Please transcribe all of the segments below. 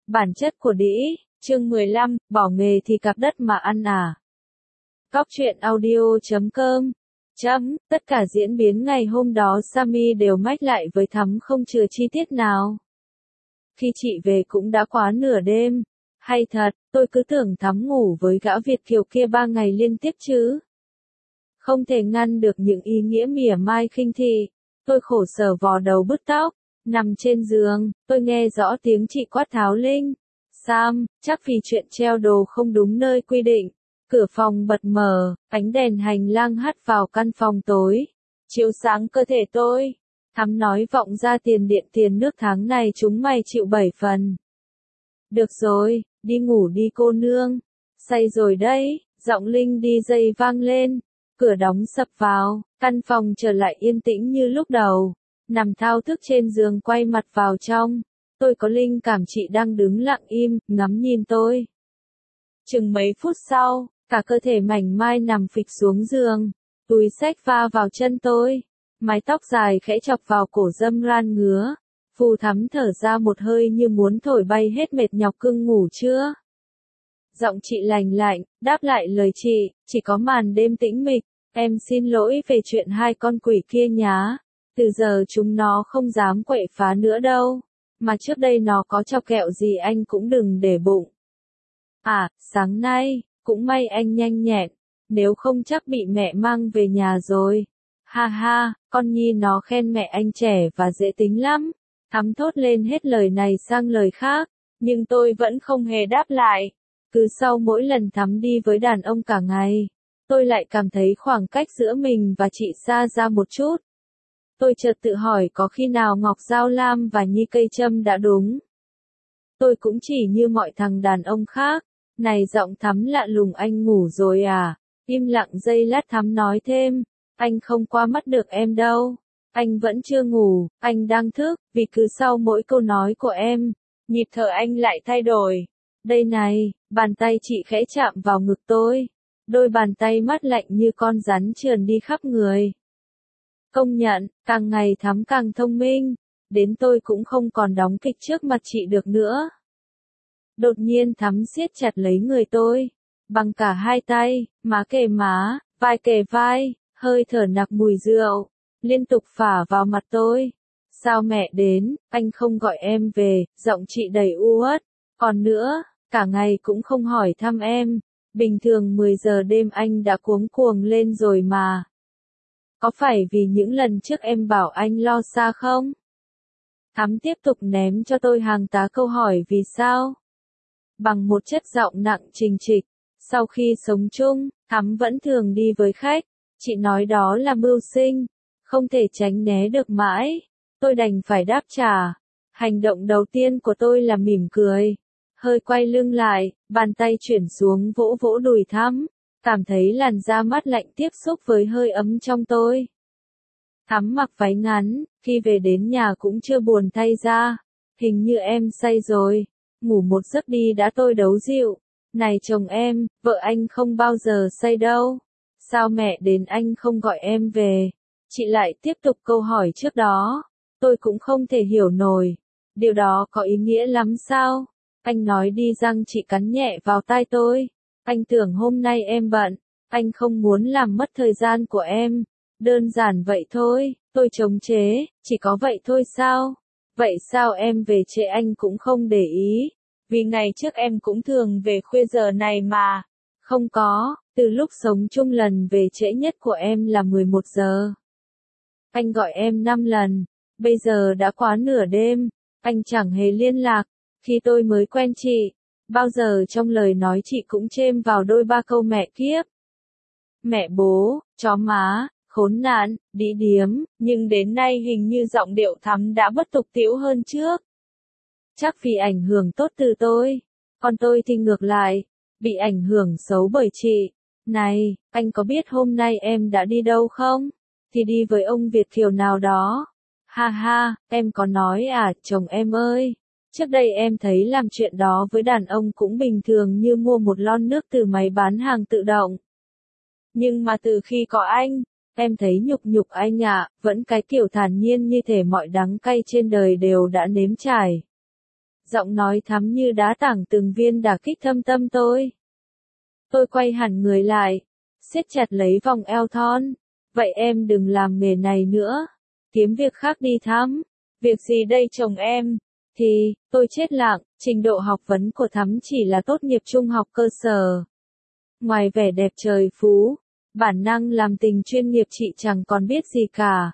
Bản chất của đĩ, chương 15, bỏ nghề thì cặp đất mà ăn à. Cóc truyện audio.com. Tất cả diễn biến ngày hôm đó Sammy đều mách lại với Thắm không chừa chi tiết nào. Khi chị về cũng đã quá nửa đêm. Hay thật, tôi cứ tưởng Thắm ngủ với gã Việt kiều kia 3 ngày liên tiếp chứ. Không thể ngăn được những ý nghĩa mỉa mai khinh thị. Tôi khổ sở vò đầu bứt tóc. Nằm trên giường, tôi nghe rõ tiếng chị quát tháo linh. Sam, chắc vì chuyện treo đồ không đúng nơi quy định. Cửa phòng bật mở, ánh đèn hành lang hắt vào căn phòng tối, chiếu sáng cơ thể tôi. Thắm nói vọng ra tiền điện tiền nước tháng này chúng mày chịu 7 phần. Được rồi, đi ngủ đi cô nương. Say rồi đấy, giọng Linh đi dây vang lên. Cửa đóng sập vào, căn phòng trở lại yên tĩnh như lúc đầu. Nằm thao thức trên giường quay mặt vào trong. Tôi có linh cảm chị đang đứng lặng im, ngắm nhìn tôi. Chừng mấy phút sau, cả cơ thể mảnh mai nằm phịch xuống giường. Túi xách va vào chân tôi. Mái tóc dài khẽ chọc vào cổ dâm ran ngứa. Phù Thắm thở ra một hơi như muốn thổi bay hết mệt nhọc cưng ngủ chưa. Giọng chị lành lạnh, đáp lại lời chị, chỉ có màn đêm tĩnh mịch. Em xin lỗi về chuyện hai con quỷ kia nhá. Từ giờ chúng nó không dám quậy phá nữa đâu. Mà trước đây nó có chọc kẹo gì anh cũng đừng để bụng. À, sáng nay, cũng may anh nhanh nhẹn. Nếu không chắc bị mẹ mang về nhà rồi. Ha ha, con Nhi nó khen mẹ anh trẻ và dễ tính lắm. Thắm thốt lên hết lời này sang lời khác. Nhưng tôi vẫn không hề đáp lại. Cứ sau mỗi lần Thắm đi với đàn ông cả ngày, tôi lại cảm thấy khoảng cách giữa mình và chị xa ra một chút. Tôi chợt tự hỏi có khi nào Ngọc Giao Lam và Nhi Cây Trâm đã đúng. Tôi cũng chỉ như mọi thằng đàn ông khác. Này giọng Thắm lạ lùng, anh ngủ rồi à? Im lặng giây lát Thắm nói thêm. Anh không qua mắt được em đâu. Anh vẫn chưa ngủ, anh đang thức, vì cứ sau mỗi câu nói của em, nhịp thở anh lại thay đổi. Đây này, bàn tay chị khẽ chạm vào ngực tôi. Đôi bàn tay mát lạnh như con rắn trườn đi khắp người. Công nhận, càng ngày Thắm càng thông minh, đến tôi cũng không còn đóng kịch trước mặt chị được nữa. Đột nhiên Thắm siết chặt lấy người tôi, bằng cả hai tay, má kề má, vai kề vai, hơi thở nặc mùi rượu, liên tục phả vào mặt tôi. Sao mẹ đến, anh không gọi em về, giọng chị đầy u uất. Còn nữa, cả ngày cũng không hỏi thăm em, bình thường 10 giờ đêm anh đã cuống cuồng lên rồi mà. Có phải vì những lần trước em bảo anh lo xa không? Thắm tiếp tục ném cho tôi hàng tá câu hỏi vì sao? Bằng một chất giọng nặng trình trịch. Sau khi sống chung, Thắm vẫn thường đi với khách. Chị nói đó là mưu sinh. Không thể tránh né được mãi. Tôi đành phải đáp trả. Hành động đầu tiên của tôi là mỉm cười. Hơi quay lưng lại, bàn tay chuyển xuống vỗ vỗ đùi Thắm. Cảm thấy làn da mát lạnh tiếp xúc với hơi ấm trong tôi. Thắm mặc váy ngắn, khi về đến nhà cũng chưa buồn thay ra. Hình như em say rồi. Ngủ một giấc đi đã, tôi đấu dịu. Này chồng em, vợ anh không bao giờ say đâu. Sao mẹ đến anh không gọi em về? Chị lại tiếp tục câu hỏi trước đó. Tôi cũng không thể hiểu nổi. Điều đó có ý nghĩa lắm sao? Anh nói đi, răng chị cắn nhẹ vào tai tôi. Anh tưởng hôm nay em bận. Anh không muốn làm mất thời gian của em. Đơn giản vậy thôi. Tôi chống chế. Chỉ có vậy thôi sao? Vậy sao em về trễ anh cũng không để ý? Vì ngày trước em cũng thường về khuya giờ này mà. Không có, từ lúc sống chung lần về trễ nhất của em là 11 giờ. Anh gọi em 5 lần, bây giờ đã quá nửa đêm, anh chẳng hề liên lạc. Khi tôi mới quen chị, bao giờ trong lời nói chị cũng chêm vào đôi ba câu mẹ kiếp. Mẹ bố, chó má, khốn nạn, đĩ điếm, nhưng đến nay hình như giọng điệu Thắm đã bất tục tĩu hơn trước. Chắc vì ảnh hưởng tốt từ tôi, còn tôi thì ngược lại, bị ảnh hưởng xấu bởi chị. Này, anh có biết hôm nay em đã đi đâu không? Thì đi với ông Việt kiều nào đó. Ha ha, em có nói à, chồng em ơi. Trước đây em thấy làm chuyện đó với đàn ông cũng bình thường như mua một lon nước từ máy bán hàng tự động. Nhưng mà từ khi có anh, em thấy nhục nhục anh ạ, vẫn cái kiểu thản nhiên như thể mọi đắng cay trên đời đều đã nếm trải. Giọng nói Thắm như đá tảng từng viên đả kích thâm tâm tôi. Tôi quay hẳn người lại, siết chặt lấy vòng eo thon. Vậy em đừng làm nghề này nữa. Kiếm việc khác đi Thắm. Việc gì đây chồng em? Thì, tôi chết lặng, trình độ học vấn của Thắm chỉ là tốt nghiệp trung học cơ sở. Ngoài vẻ đẹp trời phú, bản năng làm tình chuyên nghiệp chị chẳng còn biết gì cả.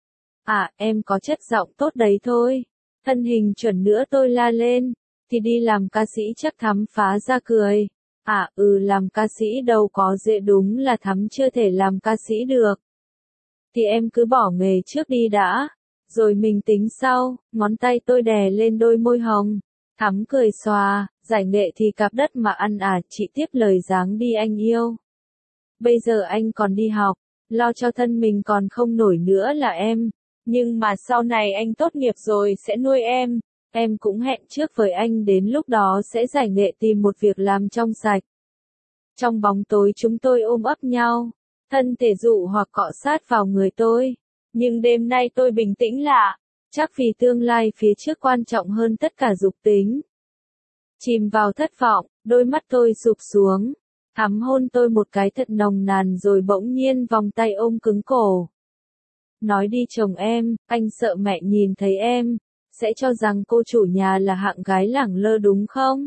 À, em có chất giọng tốt đấy thôi. Thân hình chuẩn nữa tôi la lên. Thì đi làm ca sĩ chắc Thắm phá ra cười. À, làm ca sĩ đâu có dễ, đúng là Thắm chưa thể làm ca sĩ được. Thì em cứ bỏ nghề trước đi đã. Rồi mình tính sau. Ngón tay tôi đè lên đôi môi hồng. Thắm cười xòa. Giải nghệ thì cạp đất mà ăn à, chị tiếp lời dáng đi anh yêu. Bây giờ anh còn đi học, lo cho thân mình còn không nổi nữa là em. Nhưng mà sau này anh tốt nghiệp rồi sẽ nuôi em cũng hẹn trước với anh đến lúc đó sẽ giải nghệ tìm một việc làm trong sạch. Trong bóng tối chúng tôi ôm ấp nhau, thân thể dụ hoặc cọ sát vào người tôi. Nhưng đêm nay tôi bình tĩnh lạ, chắc vì tương lai phía trước quan trọng hơn tất cả dục tính. Chìm vào thất vọng, đôi mắt tôi sụp xuống. Thắm hôn tôi một cái thật nồng nàn rồi bỗng nhiên vòng tay ôm cứng cổ. Nói đi chồng em, anh sợ mẹ nhìn thấy em, sẽ cho rằng cô chủ nhà là hạng gái lẳng lơ đúng không?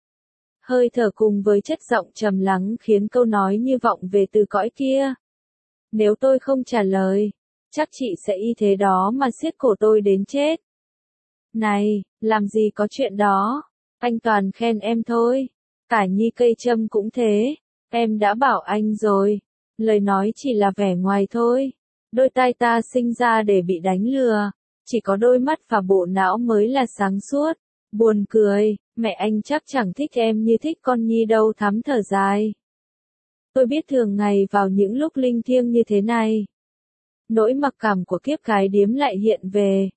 Hơi thở cùng với chất giọng trầm lắng khiến câu nói như vọng về từ cõi kia. Nếu tôi không trả lời, chắc chị sẽ y thế đó mà siết cổ tôi đến chết. Này, làm gì có chuyện đó, anh toàn khen em thôi. Cả Nhi cây châm cũng thế, em đã bảo anh rồi, lời nói chỉ là vẻ ngoài thôi. Đôi tai ta sinh ra để bị đánh lừa, chỉ có đôi mắt và bộ não mới là sáng suốt. Buồn cười, mẹ anh chắc chẳng thích em như thích con Nhi đâu. Thắm thở dài. Tôi biết thường ngày vào những lúc linh thiêng như thế này, nỗi mặc cảm của kiếp cái điếm lại hiện về.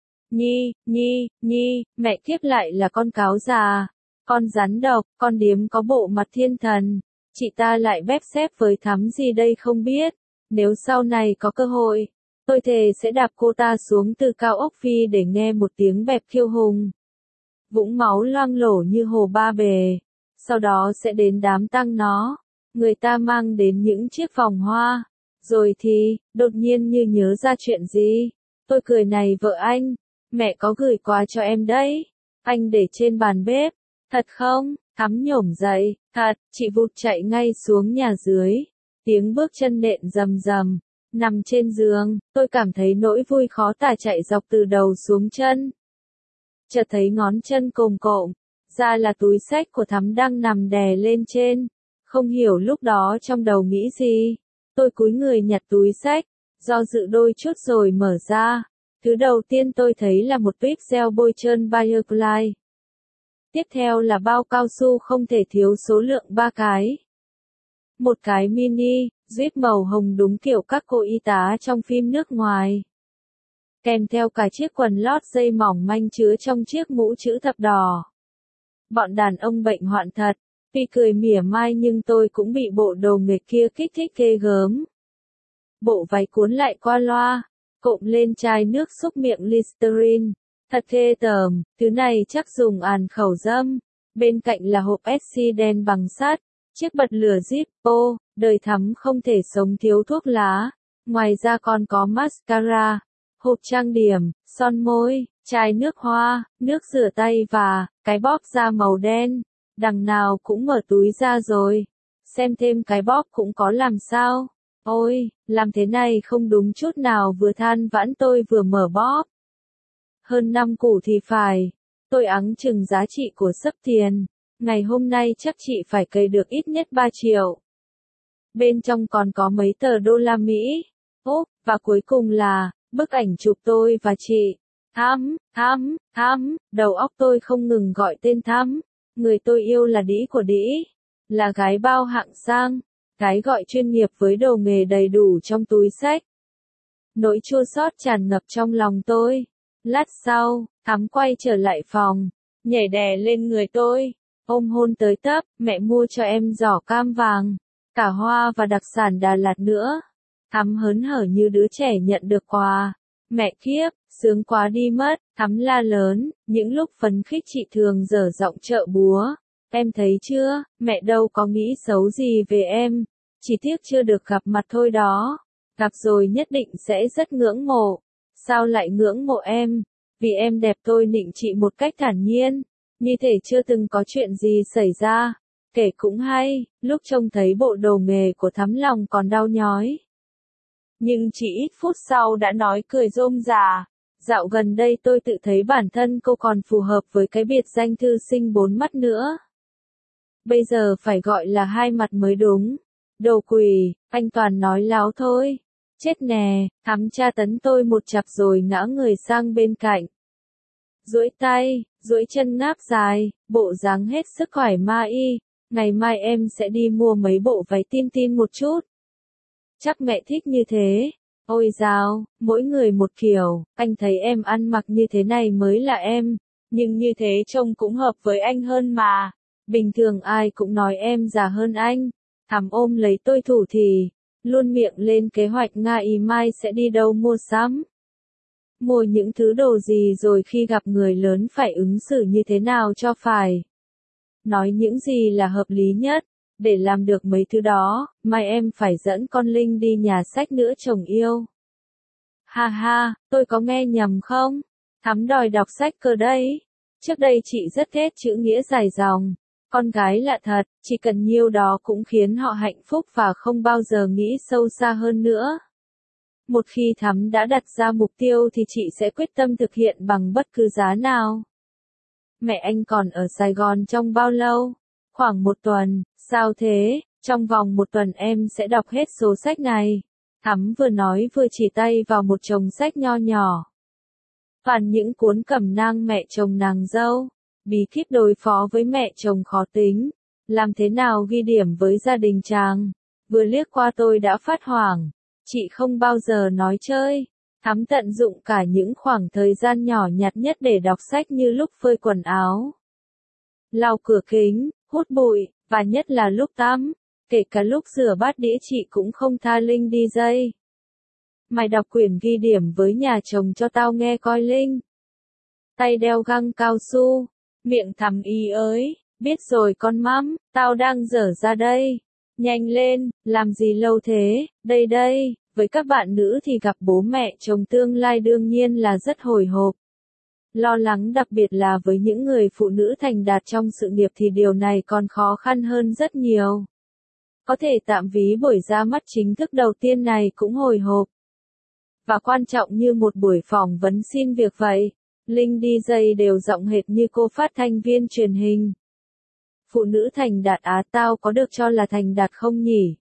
Nhi, mẹ kiếp lại là con cáo già, con rắn độc, con điếm có bộ mặt thiên thần. Chị ta lại bép xép với Thắm gì đây không biết. Nếu sau này có cơ hội, tôi thề sẽ đạp cô ta xuống từ cao ốc phi để nghe một tiếng bẹp kiêu hùng. Vũng máu loang lổ như hồ Ba Bể. Sau đó sẽ đến đám tang nó. Người ta mang đến những chiếc vòng hoa. Rồi thì, đột nhiên như nhớ ra chuyện gì. Tôi cười này vợ anh, mẹ có gửi quà cho em đấy. Anh để trên bàn bếp. Thật không? Thắm nhổm dậy. Thật, chị vụt chạy ngay xuống nhà dưới. Tiếng bước chân nện rầm rầm. Nằm trên giường, tôi cảm thấy nỗi vui khó tả chạy dọc từ đầu xuống chân. Chợt thấy ngón chân cồm cộm, ra là túi xách của Thắm đang nằm đè lên trên. Không hiểu lúc đó trong đầu nghĩ gì. Tôi cúi người nhặt túi xách, do dự đôi chút rồi mở ra. Thứ đầu tiên tôi thấy là một tuyếp gel bôi trơn Biocline. Tiếp theo là bao cao su không thể thiếu số lượng 3 cái. Một cái mini, zip màu hồng đúng kiểu các cô y tá trong phim nước ngoài. Kèm theo cả chiếc quần lót dây mỏng manh chứa trong chiếc mũ chữ thập đỏ. Bọn đàn ông bệnh hoạn thật, tuy cười mỉa mai nhưng tôi cũng bị bộ đồ nghịch kia kích thích ghê gớm. Bộ váy cuốn lại qua loa, cộm lên chai nước xúc miệng Listerine. Thật ghê tởm, thứ này chắc dùng àn khẩu dâm. Bên cạnh là hộp SC đen bằng sắt, chiếc bật lửa Zippo, đời Thắm không thể sống thiếu thuốc lá. Ngoài ra còn có mascara, hộp trang điểm, son môi, chai nước hoa, nước rửa tay và cái bóp da màu đen. Đằng nào cũng mở túi ra rồi. Xem thêm cái bóp cũng có làm sao. Ôi, làm thế này không đúng chút nào, vừa than vãn tôi vừa mở bóp. Hơn 5 củ thì phải. Tôi ắng chừng giá trị của sấp tiền. Ngày hôm nay chắc chị phải cày được ít nhất 3 triệu. Bên trong còn có mấy tờ đô la Mỹ. Và cuối cùng là bức ảnh chụp tôi và chị. Thắm, đầu óc tôi không ngừng gọi tên Thắm. Người tôi yêu là đĩ của đĩ. Là gái bao hạng sang. Cái gọi chuyên nghiệp với đồ nghề đầy đủ trong túi xách. Nỗi chua xót tràn ngập trong lòng tôi. Lát sau, Thắm quay trở lại phòng, nhảy đè lên người tôi, ôm hôn tới tấp. Mẹ mua cho em giỏ cam vàng, cả hoa và đặc sản Đà Lạt nữa. Thắm hớn hở như đứa trẻ nhận được quà. Mẹ kiếp, sướng quá đi mất, Thắm la lớn, những lúc phấn khích chị thường dở giọng trợ búa. Em thấy chưa, mẹ đâu có nghĩ xấu gì về em, chỉ tiếc chưa được gặp mặt thôi đó. Gặp rồi nhất định sẽ rất ngưỡng mộ. Sao lại ngưỡng mộ em? Vì em đẹp tôi nịnh chị một cách thản nhiên, như thể chưa từng có chuyện gì xảy ra. Kể cũng hay, lúc trông thấy bộ đồ nghề của Thắm lòng còn đau nhói. Nhưng chỉ ít phút sau đã nói cười rôm rả. Dạo gần đây tôi tự thấy bản thân cô còn phù hợp với cái biệt danh thư sinh bốn mắt nữa. Bây giờ phải gọi là hai mặt mới đúng. Đồ quỷ, anh toàn nói láo thôi. Chết nè, Thắm tra tấn tôi một chặp rồi ngã người sang bên cạnh. Duỗi tay, duỗi chân ngáp dài, bộ dáng hết sức thoải mái. Ngày mai em sẽ đi mua mấy bộ váy tin tin một chút. Chắc mẹ thích như thế. Ôi dào, mỗi người một kiểu, anh thấy em ăn mặc như thế này mới là em, nhưng như thế trông cũng hợp với anh hơn mà. Bình thường ai cũng nói em già hơn anh. Thắm ôm lấy tôi thủ thì, luôn miệng lên kế hoạch ngày mai sẽ đi đâu mua sắm. Mua những thứ đồ gì rồi khi gặp người lớn phải ứng xử như thế nào cho phải. Nói những gì là hợp lý nhất. Để làm được mấy thứ đó, mai em phải dẫn con Linh đi nhà sách nữa chồng yêu. Ha ha, tôi có nghe nhầm không? Thắm đòi đọc sách cơ đấy. Trước đây chị rất ghét chữ nghĩa dài dòng. Con gái lạ thật, chỉ cần nhiêu đó cũng khiến họ hạnh phúc và không bao giờ nghĩ sâu xa hơn nữa. Một khi Thắm đã đặt ra mục tiêu thì chị sẽ quyết tâm thực hiện bằng bất cứ giá nào. Mẹ anh còn ở Sài Gòn trong bao lâu? Khoảng 1 tuần. Sao thế? Trong vòng 1 tuần em sẽ đọc hết số sách này. Thắm vừa nói vừa chỉ tay vào một chồng sách nho nhỏ. Toàn những cuốn cẩm nang mẹ chồng nàng dâu. Bí kíp đối phó với mẹ chồng khó tính. Làm thế nào ghi điểm với gia đình chàng. Vừa liếc qua tôi đã phát hoảng. Chị không bao giờ nói chơi. Thắm tận dụng cả những khoảng thời gian nhỏ nhặt nhất để đọc sách như lúc phơi quần áo, lau cửa kính, hút bụi, và nhất là lúc tắm. Kể cả lúc rửa bát đĩa chị cũng không tha Linh đi dây. Mày đọc quyển ghi điểm với nhà chồng cho tao nghe coi Linh. Tay đeo găng cao su, miệng Thắm ý ới, biết rồi con mắm, tao đang dở ra đây. Nhanh lên, làm gì lâu thế, đây đây. Với các bạn nữ thì gặp bố mẹ chồng tương lai đương nhiên là rất hồi hộp. Lo lắng, đặc biệt là với những người phụ nữ thành đạt trong sự nghiệp thì điều này còn khó khăn hơn rất nhiều. Có thể tạm ví buổi ra mắt chính thức đầu tiên này cũng hồi hộp. Và quan trọng như một buổi phỏng vấn xin việc vậy. Linh DJ đều giọng hệt như cô phát thanh viên truyền hình. Phụ nữ thành đạt á, tao có được cho là thành đạt không nhỉ?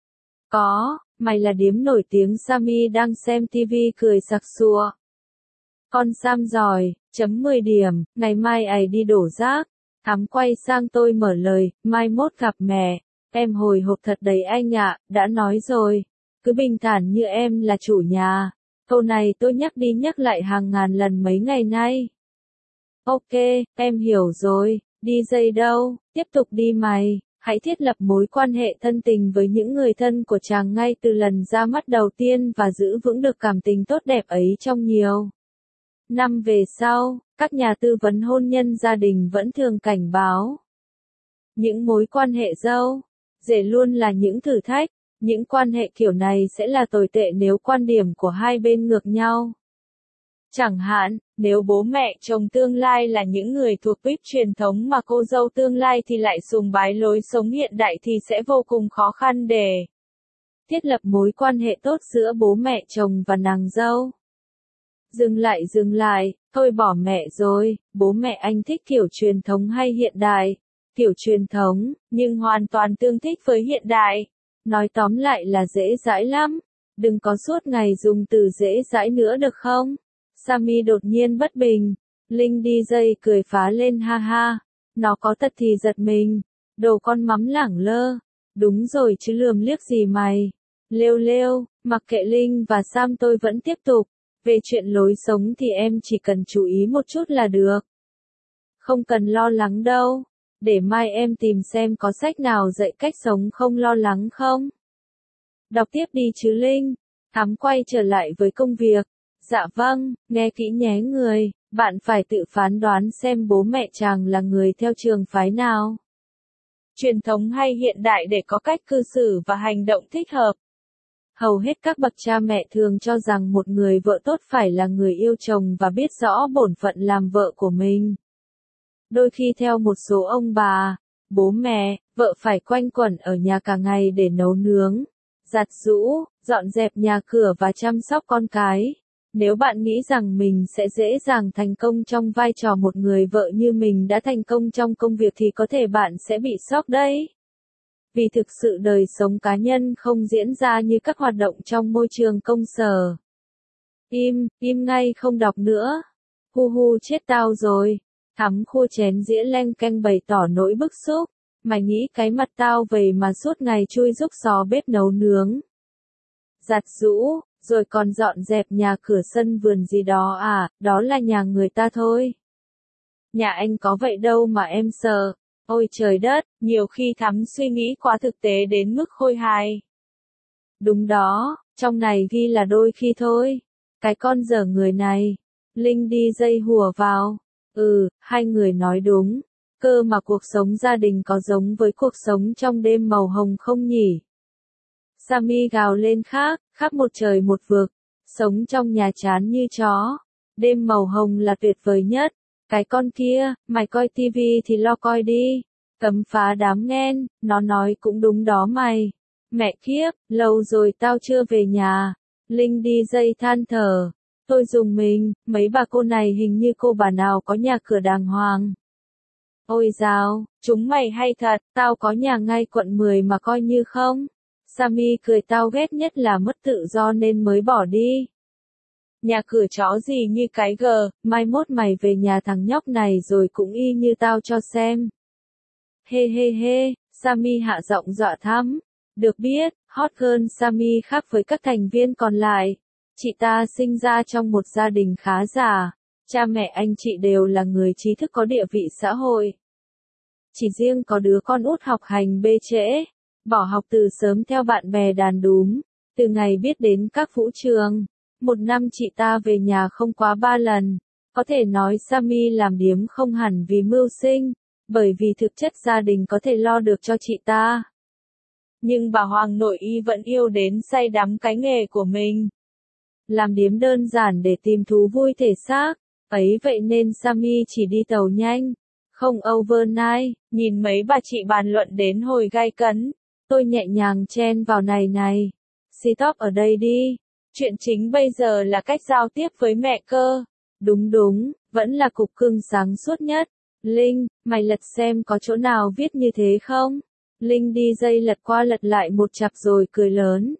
Có. Mày là điếm nổi tiếng. Sammy đang xem TV cười sặc sụa. Con Sam giỏi, chấm 10 điểm, ngày mai ấy đi đổ rác. Thắm quay sang tôi mở lời, mai mốt gặp mẹ. Em hồi hộp thật đấy anh ạ, đã nói rồi. Cứ bình thản như em là chủ nhà. Câu này tôi nhắc đi nhắc lại hàng ngàn lần mấy ngày nay. Ok, em hiểu rồi, đi dây đâu, tiếp tục đi mày. Hãy thiết lập mối quan hệ thân tình với những người thân của chàng ngay từ lần ra mắt đầu tiên và giữ vững được cảm tình tốt đẹp ấy trong nhiều năm về sau. Các nhà tư vấn hôn nhân gia đình vẫn thường cảnh báo. Những mối quan hệ dâu, rể luôn là những thử thách. Những quan hệ kiểu này sẽ là tồi tệ nếu quan điểm của hai bên ngược nhau. Chẳng hạn, nếu bố mẹ chồng tương lai là những người thuộc tuýp truyền thống mà cô dâu tương lai thì lại sùng bái lối sống hiện đại thì sẽ vô cùng khó khăn để thiết lập mối quan hệ tốt giữa bố mẹ chồng và nàng dâu. Dừng lại, thôi bỏ mẹ rồi, bố mẹ anh thích kiểu truyền thống hay hiện đại? Kiểu truyền thống, nhưng hoàn toàn tương thích với hiện đại. Nói tóm lại là dễ dãi lắm. Đừng có suốt ngày dùng từ dễ dãi nữa được không? Sammy đột nhiên bất bình. Linh DJ cười phá lên ha ha. Nó có tật thì giật mình. Đồ con mắm lẳng lơ. Đúng rồi chứ lườm liếc gì mày. Lêu, mặc kệ Linh và Sam tôi vẫn tiếp tục. Về chuyện lối sống thì em chỉ cần chú ý một chút là được. Không cần lo lắng đâu. Để mai em tìm xem có sách nào dạy cách sống không lo lắng không. Đọc tiếp đi chứ Linh. Thắm quay trở lại với công việc. Dạ vâng, nghe kỹ nhé người, bạn phải tự phán đoán xem bố mẹ chàng là người theo trường phái nào. Truyền thống hay hiện đại để có cách cư xử và hành động thích hợp. Hầu hết các bậc cha mẹ thường cho rằng một người vợ tốt phải là người yêu chồng và biết rõ bổn phận làm vợ của mình. Đôi khi theo một số ông bà, bố mẹ, vợ phải quanh quẩn ở nhà cả ngày để nấu nướng, giặt giũ, dọn dẹp nhà cửa và chăm sóc con cái. Nếu bạn nghĩ rằng mình sẽ dễ dàng thành công trong vai trò một người vợ như mình đã thành công trong công việc thì có thể bạn sẽ bị sốc đấy. Vì thực sự đời sống cá nhân không diễn ra như các hoạt động trong môi trường công sở. Im ngay không đọc nữa. Hu hu chết tao rồi. Thắm khua chén dĩa leng keng bày tỏ nỗi bức xúc. Mày nghĩ cái mặt tao vậy mà suốt ngày chui rúc xó bếp nấu nướng, giặt giũ, rồi còn dọn dẹp nhà cửa sân vườn gì đó à, đó là nhà người ta thôi. Nhà anh có vậy đâu mà em sợ. Ôi trời đất, nhiều khi Thắm suy nghĩ quá thực tế đến mức khôi hài. Đúng đó, trong này ghi là đôi khi thôi. Cái con dở người này. Linh đi dây hùa vào. Hai người nói đúng. Cơ mà cuộc sống gia đình có giống với cuộc sống trong đêm màu hồng không nhỉ? Sammy gào lên khác một trời một vực. Sống trong nhà chán như chó. Đêm màu hồng là tuyệt vời nhất. Cái con kia, mày coi tivi thì lo coi đi. Cấm phá đám nghen, nó nói cũng đúng đó mày. Mẹ kiếp, lâu rồi tao chưa về nhà. Linh đi dây than thở. Tôi dùng mình, mấy bà cô này hình như cô bà nào có nhà cửa đàng hoàng. Ôi dào, chúng mày hay thật, tao có nhà ngay quận 10 mà coi như không. Sammy cười tao ghét nhất là mất tự do nên mới bỏ đi. Nhà cửa chó gì như cái gờ, mai mốt mày về nhà thằng nhóc này rồi cũng y như tao cho xem. He, Sammy hạ giọng dọa Thắm. Được biết, hot girl Sammy khác với các thành viên còn lại. Chị ta sinh ra trong một gia đình khá giả. Cha mẹ anh chị đều là người trí thức có địa vị xã hội. Chỉ riêng có đứa con út học hành bê trễ, bỏ học từ sớm theo bạn bè đàn đúm. Từ ngày biết đến các vũ trường, một năm chị ta về nhà không quá 3 lần. Có thể nói Sammy làm điếm không hẳn vì mưu sinh, bởi vì thực chất gia đình có thể lo được cho chị ta. Nhưng bà Hoàng nội y vẫn yêu đến say đắm cái nghề của mình. Làm điếm đơn giản để tìm thú vui thể xác, ấy vậy nên Sammy chỉ đi tàu nhanh, không overnight. Nhìn mấy bà chị bàn luận đến hồi gai cấn, tôi nhẹ nhàng chen vào này. Stop ở đây đi. Chuyện chính bây giờ là cách giao tiếp với mẹ cơ. Đúng, vẫn là cục cưng sáng suốt nhất. Linh, mày lật xem có chỗ nào viết như thế không? Linh đi dây lật qua lật lại một chặp rồi cười lớn.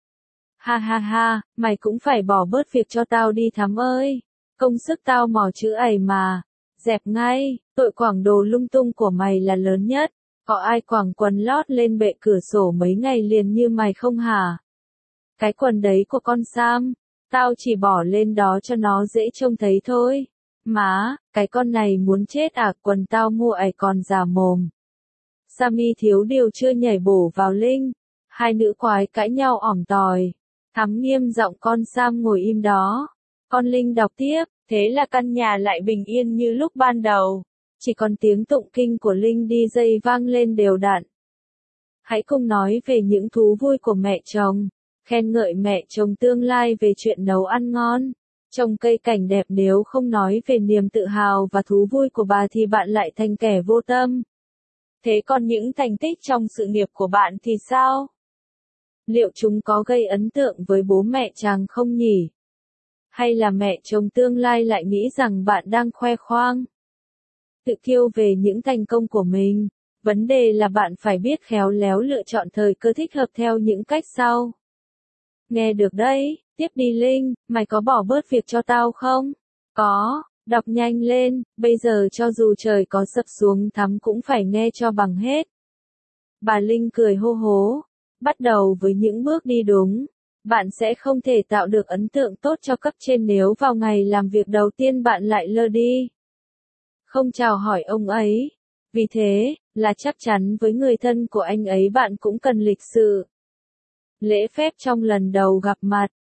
Ha, mày cũng phải bỏ bớt việc cho tao đi Thắm ơi. Công sức tao mò chữ ẩy mà. Dẹp ngay, tội quảng đồ lung tung của mày là lớn nhất. Có ai quảng quần lót lên bệ cửa sổ mấy ngày liền như mày không hả? Cái quần đấy của con Sam, tao chỉ bỏ lên đó cho nó dễ trông thấy thôi. Má, cái con này muốn chết à, quần tao mua ẩy còn già mồm. Sammy thiếu điều chưa nhảy bổ vào Linh. Hai nữ quái cãi nhau ỏm tòi. Thắm nghiêm giọng con Sam ngồi im đó. Con Linh đọc tiếp, thế là căn nhà lại bình yên như lúc ban đầu. Chỉ còn tiếng tụng kinh của Linh đi dây vang lên đều đặn. Hãy cùng nói về những thú vui của mẹ chồng. Khen ngợi mẹ chồng tương lai về chuyện nấu ăn ngon. Trồng cây cảnh đẹp, nếu không nói về niềm tự hào và thú vui của bà thì bạn lại thành kẻ vô tâm. Thế còn những thành tích trong sự nghiệp của bạn thì sao? Liệu chúng có gây ấn tượng với bố mẹ chàng không nhỉ? Hay là mẹ chồng tương lai lại nghĩ rằng bạn đang khoe khoang? Tự kiêu về những thành công của mình. Vấn đề là bạn phải biết khéo léo lựa chọn thời cơ thích hợp theo những cách sau. Nghe được đấy, tiếp đi Linh, mày có bỏ bớt việc cho tao không? Có, đọc nhanh lên, bây giờ cho dù trời có sập xuống Thắm cũng phải nghe cho bằng hết. Bà Linh cười hô hố. Bắt đầu với những bước đi đúng. Bạn sẽ không thể tạo được ấn tượng tốt cho cấp trên nếu vào ngày làm việc đầu tiên bạn lại lơ đi. Không chào hỏi ông ấy. Vì thế, là chắc chắn với người thân của anh ấy bạn cũng cần lịch sự. Lễ phép trong lần đầu gặp mặt.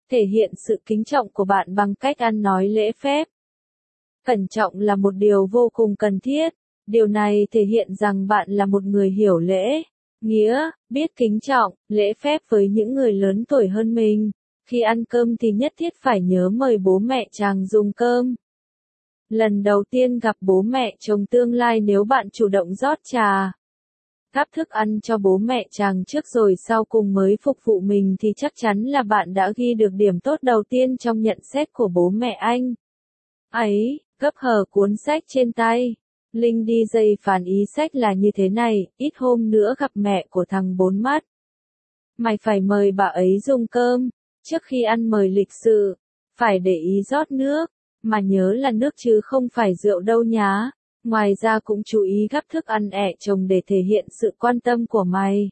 Thể hiện sự kính trọng của bạn bằng cách ăn nói lễ phép. Cẩn trọng là một điều vô cùng cần thiết. Điều này thể hiện rằng bạn là một người hiểu lễ, nghĩa, biết kính trọng, lễ phép với những người lớn tuổi hơn mình. Khi ăn cơm thì nhất thiết phải nhớ mời bố mẹ chàng dùng cơm. Lần đầu tiên gặp bố mẹ chồng tương lai, nếu bạn chủ động rót trà, gắp thức ăn cho bố mẹ chàng trước rồi sau cùng mới phục vụ mình thì chắc chắn là bạn đã ghi được điểm tốt đầu tiên trong nhận xét của bố mẹ anh. Ấy, gấp hở cuốn sách trên tay. Linh DJ phản ý sách là như thế này, ít hôm nữa gặp mẹ của thằng bốn mắt. Mày phải mời bà ấy dùng cơm, trước khi ăn mời lịch sự, phải để ý rót nước, mà nhớ là nước chứ không phải rượu đâu nhá. Ngoài ra cũng chú ý gắp thức ăn chồng để thể hiện sự quan tâm của mày.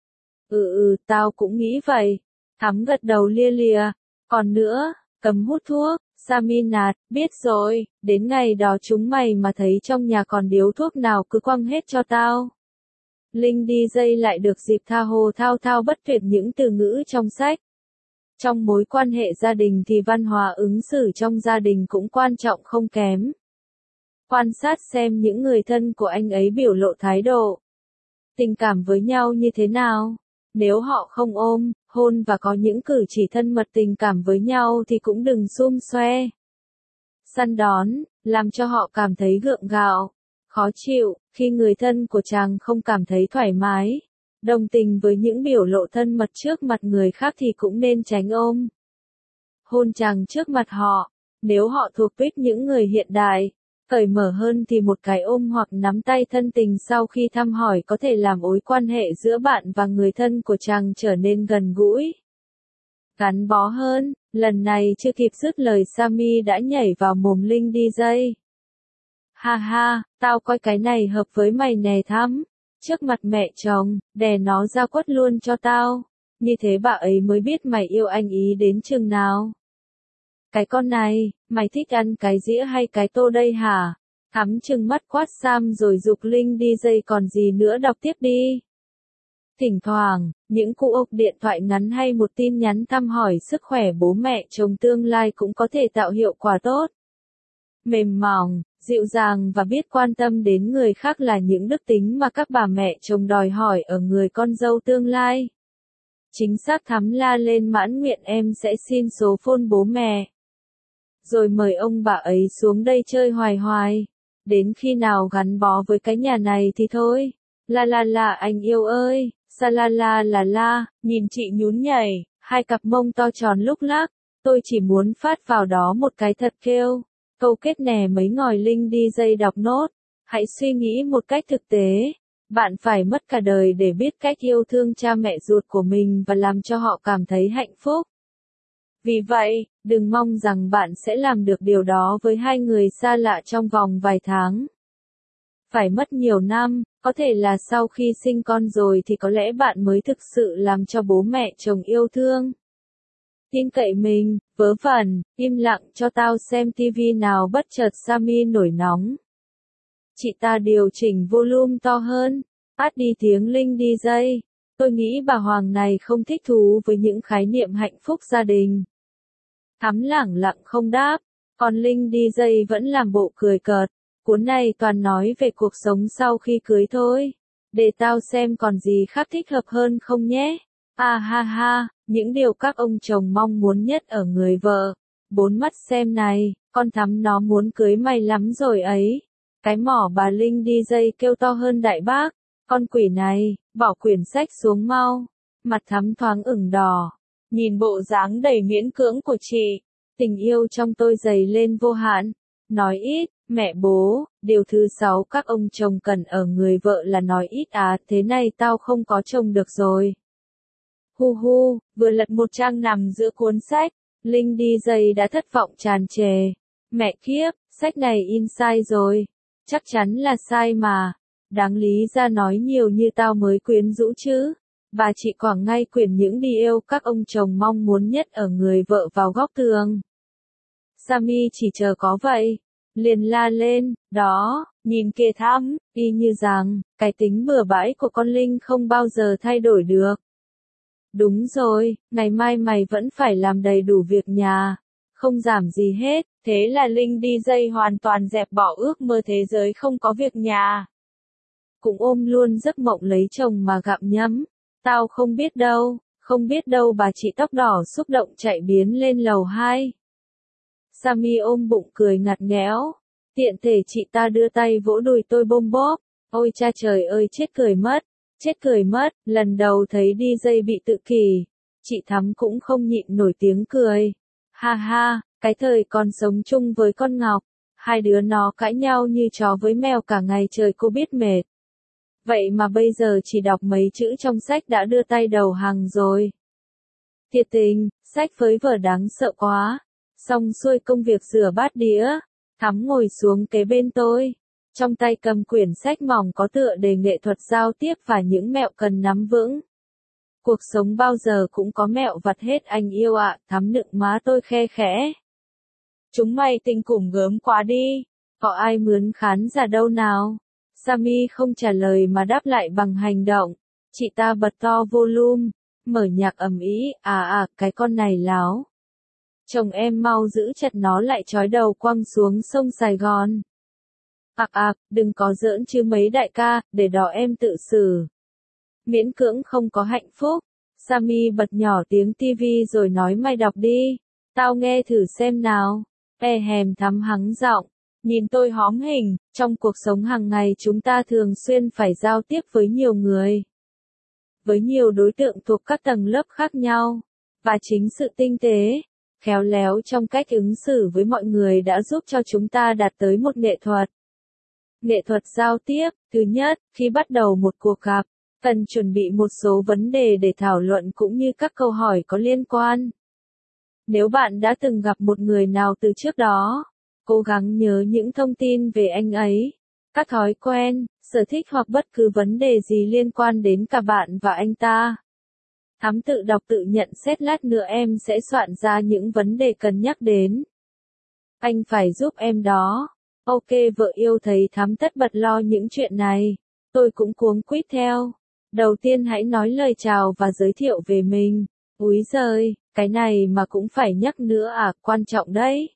Tao cũng nghĩ vậy. Thắm gật đầu lia lịa. Còn nữa, cấm hút thuốc. Sami nạt, biết rồi, đến ngày đó chúng mày mà thấy trong nhà còn điếu thuốc nào cứ quăng hết cho tao. Linh DJ lại được dịp tha hồ thao thao bất tuyệt những từ ngữ trong sách. Trong mối quan hệ gia đình thì văn hóa ứng xử trong gia đình cũng quan trọng không kém. Quan sát xem những người thân của anh ấy biểu lộ thái độ, tình cảm với nhau như thế nào. Nếu họ không ôm, hôn và có những cử chỉ thân mật tình cảm với nhau thì cũng đừng xum xoe, săn đón, làm cho họ cảm thấy gượng gạo, khó chịu. Khi người thân của chàng không cảm thấy thoải mái, đồng tình với những biểu lộ thân mật trước mặt người khác thì cũng nên tránh ôm, hôn chàng trước mặt họ. Nếu họ thuộc tuýp những người hiện đại, cởi mở hơn thì một cái ôm hoặc nắm tay thân tình sau khi thăm hỏi có thể làm mối quan hệ giữa bạn và người thân của chàng trở nên gần gũi, gắn bó hơn. Lần này chưa kịp dứt lời Sami đã nhảy vào mồm Linh DJ. Ha ha, tao coi cái này hợp với mày nè Thắm. Trước mặt mẹ chồng, đè nó ra quất luôn cho tao. Như thế bà ấy mới biết mày yêu anh ý đến chừng nào. Cái con này, mày thích ăn cái dĩa hay cái tô đây hả? Thắm trừng mắt quát Sam rồi giục Linh DJ còn gì nữa đọc tiếp đi. Thỉnh thoảng, những cuộc điện thoại ngắn hay một tin nhắn thăm hỏi sức khỏe bố mẹ chồng tương lai cũng có thể tạo hiệu quả tốt. Mềm mỏng, dịu dàng và biết quan tâm đến người khác là những đức tính mà các bà mẹ chồng đòi hỏi ở người con dâu tương lai. Chính xác. Thắm la lên mãn nguyện, em sẽ xin số phone bố mẹ, rồi mời ông bà ấy xuống đây chơi hoài hoài. Đến khi nào gắn bó với cái nhà này thì thôi. La anh yêu ơi, sa la, nhìn chị nhún nhảy, hai cặp mông to tròn lúc lắc, tôi chỉ muốn phát vào đó một cái thật kêu. Câu kết nè mấy ngòi. Linh DJ đọc nốt. Hãy suy nghĩ một cách thực tế. Bạn phải mất cả đời để biết cách yêu thương cha mẹ ruột của mình và làm cho họ cảm thấy hạnh phúc. Vì vậy, đừng mong rằng bạn sẽ làm được điều đó với hai người xa lạ trong vòng vài tháng. Phải mất nhiều năm, có thể là sau khi sinh con rồi thì có lẽ bạn mới thực sự làm cho bố mẹ chồng yêu thương. Tin cậy mình, vớ vẩn, im lặng cho tao xem tivi nào. Bất chợt Sami nổi nóng. Chị ta điều chỉnh volume to hơn, át đi tiếng Linh DJ. Tôi nghĩ bà Hoàng này không thích thú với những khái niệm hạnh phúc gia đình. Thắm lẳng lặng không đáp, còn Linh DJ vẫn làm bộ cười cợt. Cuốn này toàn nói về cuộc sống sau khi cưới thôi. Để tao xem còn gì khác thích hợp hơn không nhé. À ha ha, những điều các ông chồng mong muốn nhất ở người vợ. Bốn mắt xem này, con Thắm nó muốn cưới mày lắm rồi ấy. Cái mỏ bà Linh DJ kêu to hơn đại bác. Con quỷ này, bỏ quyển sách xuống mau. Mặt Thắm thoáng ửng đỏ. Nhìn bộ dáng đầy miễn cưỡng của chị, tình yêu trong tôi dày lên vô hạn. Nói ít, mẹ bố, điều thứ 6 các ông chồng cần ở người vợ là nói ít à, thế này tao không có chồng được rồi. Hu hu, vừa lật một trang nằm giữa cuốn sách, Linh DJ đã thất vọng tràn trề. Mẹ kiếp, sách này in sai rồi. Chắc chắn là sai mà. Đáng lý ra nói nhiều như tao mới quyến rũ chứ. Bà chị quẳng ngay quyển những điều các ông chồng mong muốn nhất ở người vợ vào góc tường. Sami chỉ chờ có vậy. Liền la lên, đó, nhìn kìa Thắm, y như rằng, cái tính bừa bãi của con Linh không bao giờ thay đổi được. Đúng rồi, ngày mai mày vẫn phải làm đầy đủ việc nhà, không giảm gì hết. Thế là Linh DJ hoàn toàn dẹp bỏ ước mơ thế giới không có việc nhà. Cũng ôm luôn giấc mộng lấy chồng mà gặm nhấm. Tao không biết đâu bà chị tóc đỏ xúc động chạy biến lên lầu 2. Sammy ôm bụng cười ngặt nghẽo. Tiện thể chị ta đưa tay vỗ đùi tôi bôm bóp. Ôi cha trời ơi chết cười mất, lần đầu thấy DJ bị tự kỷ. Chị Thắm cũng không nhịn nổi tiếng cười. Ha ha, cái thời còn sống chung với con Ngọc, hai đứa nó cãi nhau như chó với mèo cả ngày trời cô biết mệt. Vậy mà bây giờ chỉ đọc mấy chữ trong sách đã đưa tay đầu hàng rồi. Thiệt tình, sách với vở đáng sợ quá. Xong xuôi công việc rửa bát đĩa, Thắm ngồi xuống kế bên tôi. Trong tay cầm quyển sách mỏng có tựa đề nghệ thuật giao tiếp và những mẹo cần nắm vững. Cuộc sống bao giờ cũng có mẹo vặt hết anh yêu ạ, Thắm nựng má tôi khe khẽ. Chúng mày tinh khủng gớm quá đi, có ai mướn khán giả đâu nào? Sammy không trả lời mà đáp lại bằng hành động. Chị ta bật to volume, mở nhạc ầm ĩ, cái con này láo. Chồng em mau giữ chặt nó lại trói đầu quăng xuống sông Sài Gòn. Đừng có giỡn chứ mấy đại ca, để đó em tự xử. Miễn cưỡng không có hạnh phúc. Sammy bật nhỏ tiếng tivi rồi nói mày đọc đi. Tao nghe thử xem nào. Hèm Thắm hắng giọng. Nhìn tôi hóm hình, trong cuộc sống hàng ngày chúng ta thường xuyên phải giao tiếp với nhiều người. Với nhiều đối tượng thuộc các tầng lớp khác nhau. Và chính sự tinh tế, khéo léo trong cách ứng xử với mọi người đã giúp cho chúng ta đạt tới một nghệ thuật. Nghệ thuật giao tiếp, thứ nhất, khi bắt đầu một cuộc gặp, cần chuẩn bị một số vấn đề để thảo luận cũng như các câu hỏi có liên quan. Nếu bạn đã từng gặp một người nào từ trước đó, cố gắng nhớ những thông tin về anh ấy, các thói quen, sở thích hoặc bất cứ vấn đề gì liên quan đến cả bạn và anh ta. Thắm tự đọc tự nhận xét, lát nữa em sẽ soạn ra những vấn đề cần nhắc đến. Anh phải giúp em đó. Ok, vợ yêu thấy Thắm tất bật lo những chuyện này. Tôi cũng cuống quýt theo. Đầu tiên hãy nói lời chào và giới thiệu về mình. Úi giời, cái này mà cũng phải nhắc nữa quan trọng đấy.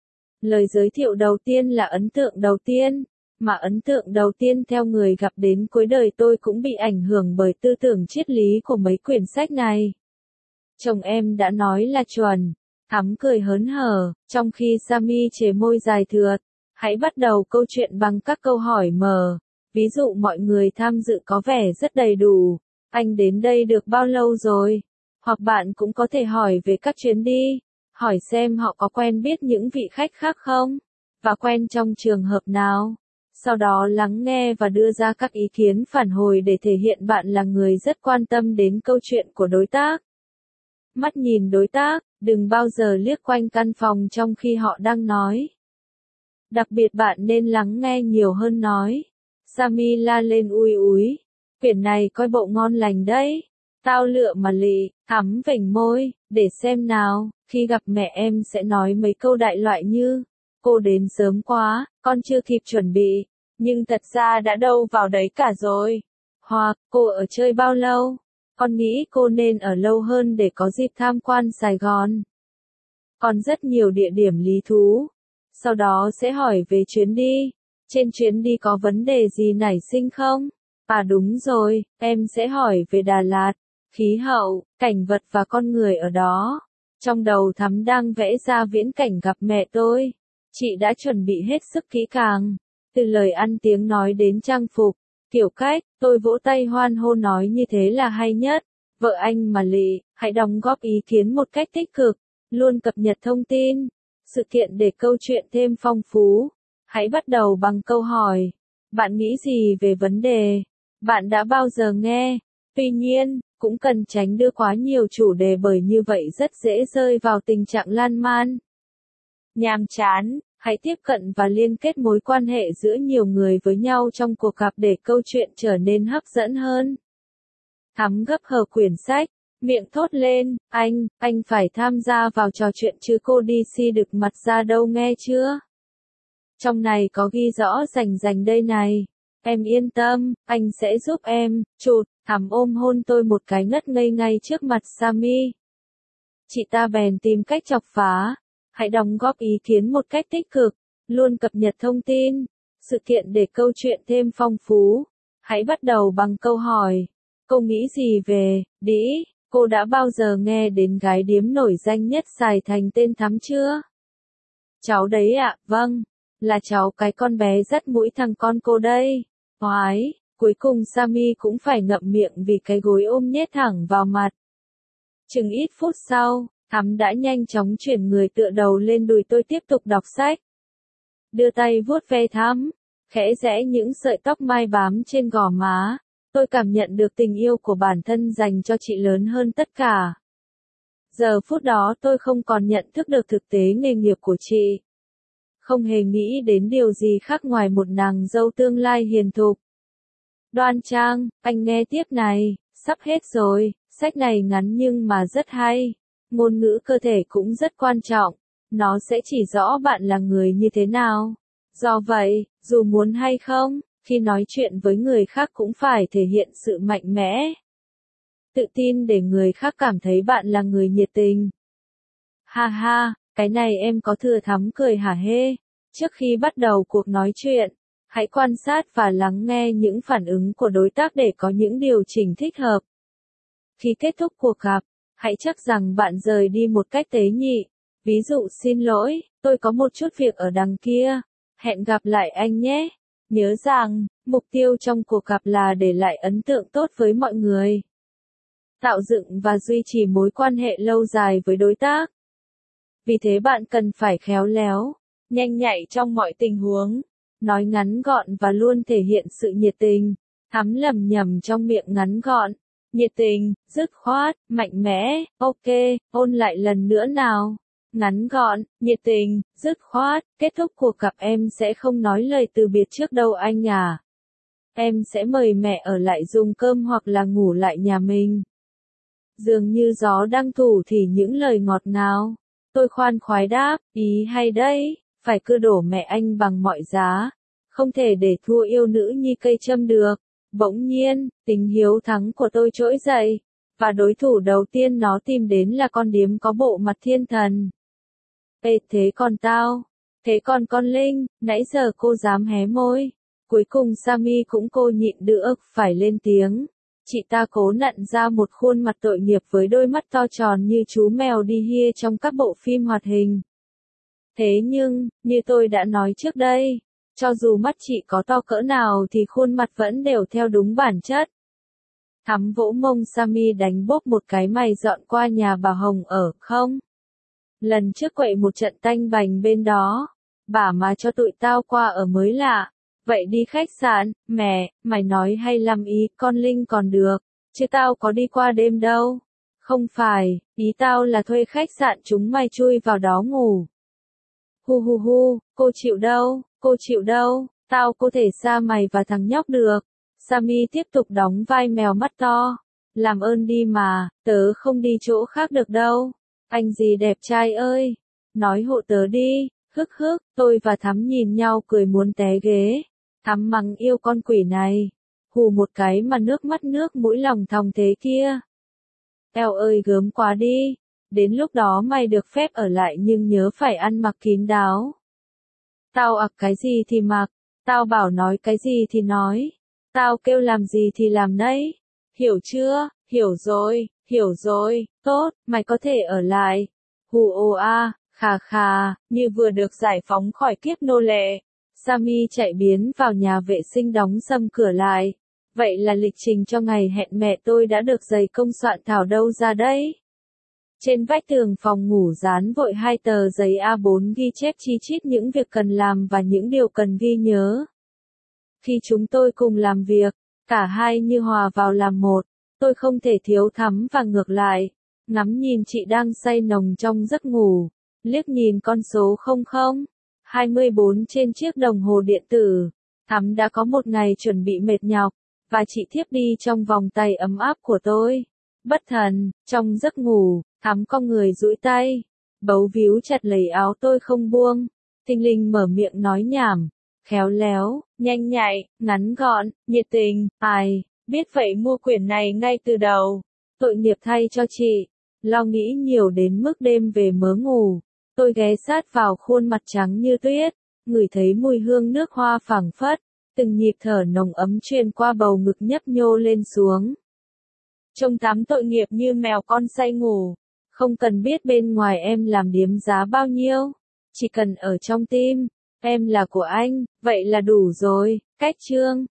Lời giới thiệu đầu tiên là ấn tượng đầu tiên. Mà ấn tượng đầu tiên theo người gặp đến cuối đời tôi cũng bị ảnh hưởng bởi tư tưởng triết lý của mấy quyển sách này. Chồng em đã nói là chuẩn. Thắm cười hớn hở, trong khi Sammy chề môi dài thượt. Hãy bắt đầu câu chuyện bằng các câu hỏi mở. Ví dụ mọi người tham dự có vẻ rất đầy đủ. Anh đến đây được bao lâu rồi? Hoặc bạn cũng có thể hỏi về các chuyến đi. Hỏi xem họ có quen biết những vị khách khác không? Và quen trong trường hợp nào? Sau đó lắng nghe và đưa ra các ý kiến phản hồi để thể hiện bạn là người rất quan tâm đến câu chuyện của đối tác. Mắt nhìn đối tác, đừng bao giờ liếc quanh căn phòng trong khi họ đang nói. Đặc biệt bạn nên lắng nghe nhiều hơn nói. Sammy la lên ui úi. Quyển này coi bộ ngon lành đấy. Tao lựa mà lị, Thắm vểnh môi, để xem nào, khi gặp mẹ em sẽ nói mấy câu đại loại như, cô đến sớm quá, con chưa kịp chuẩn bị, nhưng thật ra đã đâu vào đấy cả rồi. Hoặc, cô ở chơi bao lâu? Con nghĩ cô nên ở lâu hơn để có dịp tham quan Sài Gòn. Còn rất nhiều địa điểm lý thú. Sau đó sẽ hỏi về chuyến đi. Trên chuyến đi có vấn đề gì nảy sinh không? Đúng rồi, em sẽ hỏi về Đà Lạt, khí hậu, cảnh vật và con người ở đó. Trong đầu Thắm đang vẽ ra viễn cảnh gặp mẹ tôi. Chị đã chuẩn bị hết sức kỹ càng. Từ lời ăn tiếng nói đến trang phục, kiểu cách, tôi vỗ tay hoan hô nói như thế là hay nhất. Vợ anh mà lị, hãy đóng góp ý kiến một cách tích cực, luôn cập nhật thông tin, sự kiện để câu chuyện thêm phong phú. Hãy bắt đầu bằng câu hỏi. Bạn nghĩ gì về vấn đề? Bạn đã bao giờ nghe? Tuy nhiên, cũng cần tránh đưa quá nhiều chủ đề bởi như vậy rất dễ rơi vào tình trạng lan man, nhàm chán. Hãy tiếp cận và liên kết mối quan hệ giữa nhiều người với nhau trong cuộc gặp để câu chuyện trở nên hấp dẫn hơn. Thắm gấp hở quyển sách, miệng thốt lên, anh phải tham gia vào trò chuyện chứ cô đi si đực mặt ra đâu nghe chưa? Trong này có ghi rõ rành đây này. Em yên tâm, anh sẽ giúp em, chụt, Thắm ôm hôn tôi một cái ngất ngây ngay trước mặt Sammy. Chị ta bèn tìm cách chọc phá. Hãy đóng góp ý kiến một cách tích cực, luôn cập nhật thông tin, sự kiện để câu chuyện thêm phong phú. Hãy bắt đầu bằng câu hỏi. Cô nghĩ gì về, đĩ, cô đã bao giờ nghe đến gái điếm nổi danh nhất Sài Thành tên Thắm chưa? Cháu đấy ạ, vâng, là cháu cái con bé dắt mũi thằng con cô đây. Oái, cuối cùng Sammy cũng phải ngậm miệng vì cái gối ôm nhét thẳng vào mặt. Chừng ít phút sau, Thắm đã nhanh chóng chuyển người tựa đầu lên đùi tôi tiếp tục đọc sách. Đưa tay vuốt ve Thắm, khẽ giãy những sợi tóc mai bám trên gò má. Tôi cảm nhận được tình yêu của bản thân dành cho chị lớn hơn tất cả. Giờ phút đó tôi không còn nhận thức được thực tế nghề nghiệp của chị. Không hề nghĩ đến điều gì khác ngoài một nàng dâu tương lai hiền thục. Đoan Trang, anh nghe tiếp này, sắp hết rồi, sách này ngắn nhưng mà rất hay. Ngôn ngữ cơ thể cũng rất quan trọng, nó sẽ chỉ rõ bạn là người như thế nào. Do vậy, dù muốn hay không, khi nói chuyện với người khác cũng phải thể hiện sự mạnh mẽ. Tự tin để người khác cảm thấy bạn là người nhiệt tình. Ha ha, cái này em có thừa. Thắm cười hả hê. Trước khi bắt đầu cuộc nói chuyện, hãy quan sát và lắng nghe những phản ứng của đối tác để có những điều chỉnh thích hợp. Khi kết thúc cuộc gặp, hãy chắc rằng bạn rời đi một cách tế nhị. Ví dụ xin lỗi, tôi có một chút việc ở đằng kia. Hẹn gặp lại anh nhé. Nhớ rằng, mục tiêu trong cuộc gặp là để lại ấn tượng tốt với mọi người. Tạo dựng và duy trì mối quan hệ lâu dài với đối tác. Vì thế bạn cần phải khéo léo, nhanh nhạy trong mọi tình huống, nói ngắn gọn và luôn thể hiện sự nhiệt tình. Thắm lẩm nhẩm trong miệng ngắn gọn, nhiệt tình, dứt khoát, mạnh mẽ. Ok, ôn lại lần nữa nào. Ngắn gọn, nhiệt tình, dứt khoát. Kết thúc cuộc gặp em sẽ không nói lời từ biệt trước đâu anh à. Em sẽ mời mẹ ở lại dùng cơm hoặc là ngủ lại nhà mình. Dường như gió đang thổi thì những lời ngọt ngào. Tôi khoan khoái đáp, ý hay đấy, phải cưa đổ mẹ anh bằng mọi giá. Không thể để thua yêu nữ nhi cây châm được. Bỗng nhiên, tính hiếu thắng của tôi trỗi dậy. Và đối thủ đầu tiên nó tìm đến là con điếm có bộ mặt thiên thần. Ê thế còn tao? Thế còn con Linh, nãy giờ cô dám hé môi. Cuối cùng Sammy cũng cô nhịn được phải lên tiếng. Chị ta cố nặn ra một khuôn mặt tội nghiệp với đôi mắt to tròn như chú mèo đi hia trong các bộ phim hoạt hình. Thế nhưng, như tôi đã nói trước đây, cho dù mắt chị có to cỡ nào thì khuôn mặt vẫn đều theo đúng bản chất. Thắm vỗ mông Sammy đánh bốp một cái, mày dọn qua nhà bà Hồng ở không? Lần trước quậy một trận tanh bành bên đó, bà mà cho tụi tao qua ở mới lạ. Vậy đi khách sạn, mẹ, mày nói hay lắm ý, con Linh còn được, chứ tao có đi qua đêm đâu. Không phải, ý tao là thuê khách sạn chúng mày chui vào đó ngủ. Hu hu hu, cô chịu đâu, tao có thể xa mày và thằng nhóc được. Sammy tiếp tục đóng vai mèo mắt to. Làm ơn đi mà, tớ không đi chỗ khác được đâu. Anh gì đẹp trai ơi, nói hộ tớ đi. Hức hức, tôi và Thắm nhìn nhau cười muốn té ghế. Thắm mắng yêu con quỷ này. Hù một cái mà nước mắt nước mũi lòng thòng thế kia. Eo ơi gớm quá đi. Đến lúc đó mày được phép ở lại nhưng nhớ phải ăn mặc kín đáo. Tao ặc cái gì thì mặc. Tao bảo nói cái gì thì nói. Tao kêu làm gì thì làm đấy. Hiểu chưa? Hiểu rồi. Tốt, mày có thể ở lại. Hù ồ a. Khà khà, như vừa được giải phóng khỏi kiếp nô lệ. Sammy chạy biến vào nhà vệ sinh đóng sầm cửa lại. Vậy là lịch trình cho ngày hẹn mẹ tôi đã được dày công soạn thảo đâu ra đấy. Trên vách tường phòng ngủ dán vội 2 tờ giấy A4 ghi chép chi chít những việc cần làm và những điều cần ghi nhớ. Khi chúng tôi cùng làm việc, cả hai như hòa vào làm một. Tôi không thể thiếu Thắm và ngược lại. Ngắm nhìn chị đang say nồng trong giấc ngủ. Liếc nhìn con số 0024 trên chiếc đồng hồ điện tử. Thắm đã có một ngày chuẩn bị mệt nhọc, và chị thiếp đi trong vòng tay ấm áp của tôi. Bất thần, trong giấc ngủ, Thắm cong người duỗi tay, bấu víu chặt lấy áo tôi không buông. Thình lình mở miệng nói nhảm, khéo léo, nhanh nhạy, ngắn gọn, nhiệt tình, ai, Biết vậy mua quyển này ngay từ đầu. Tội nghiệp thay cho chị. Lo nghĩ nhiều đến mức đêm về mớ ngủ. Tôi ghé sát vào khuôn mặt trắng như tuyết, ngửi thấy mùi hương nước hoa phảng phất, từng nhịp thở nồng ấm truyền qua bầu ngực nhấp nhô lên xuống. Trông tắm tội nghiệp như mèo con say ngủ. Không cần biết bên ngoài em làm điếm giá bao nhiêu. Chỉ cần ở trong tim, em là của anh, vậy là đủ rồi. Cách chương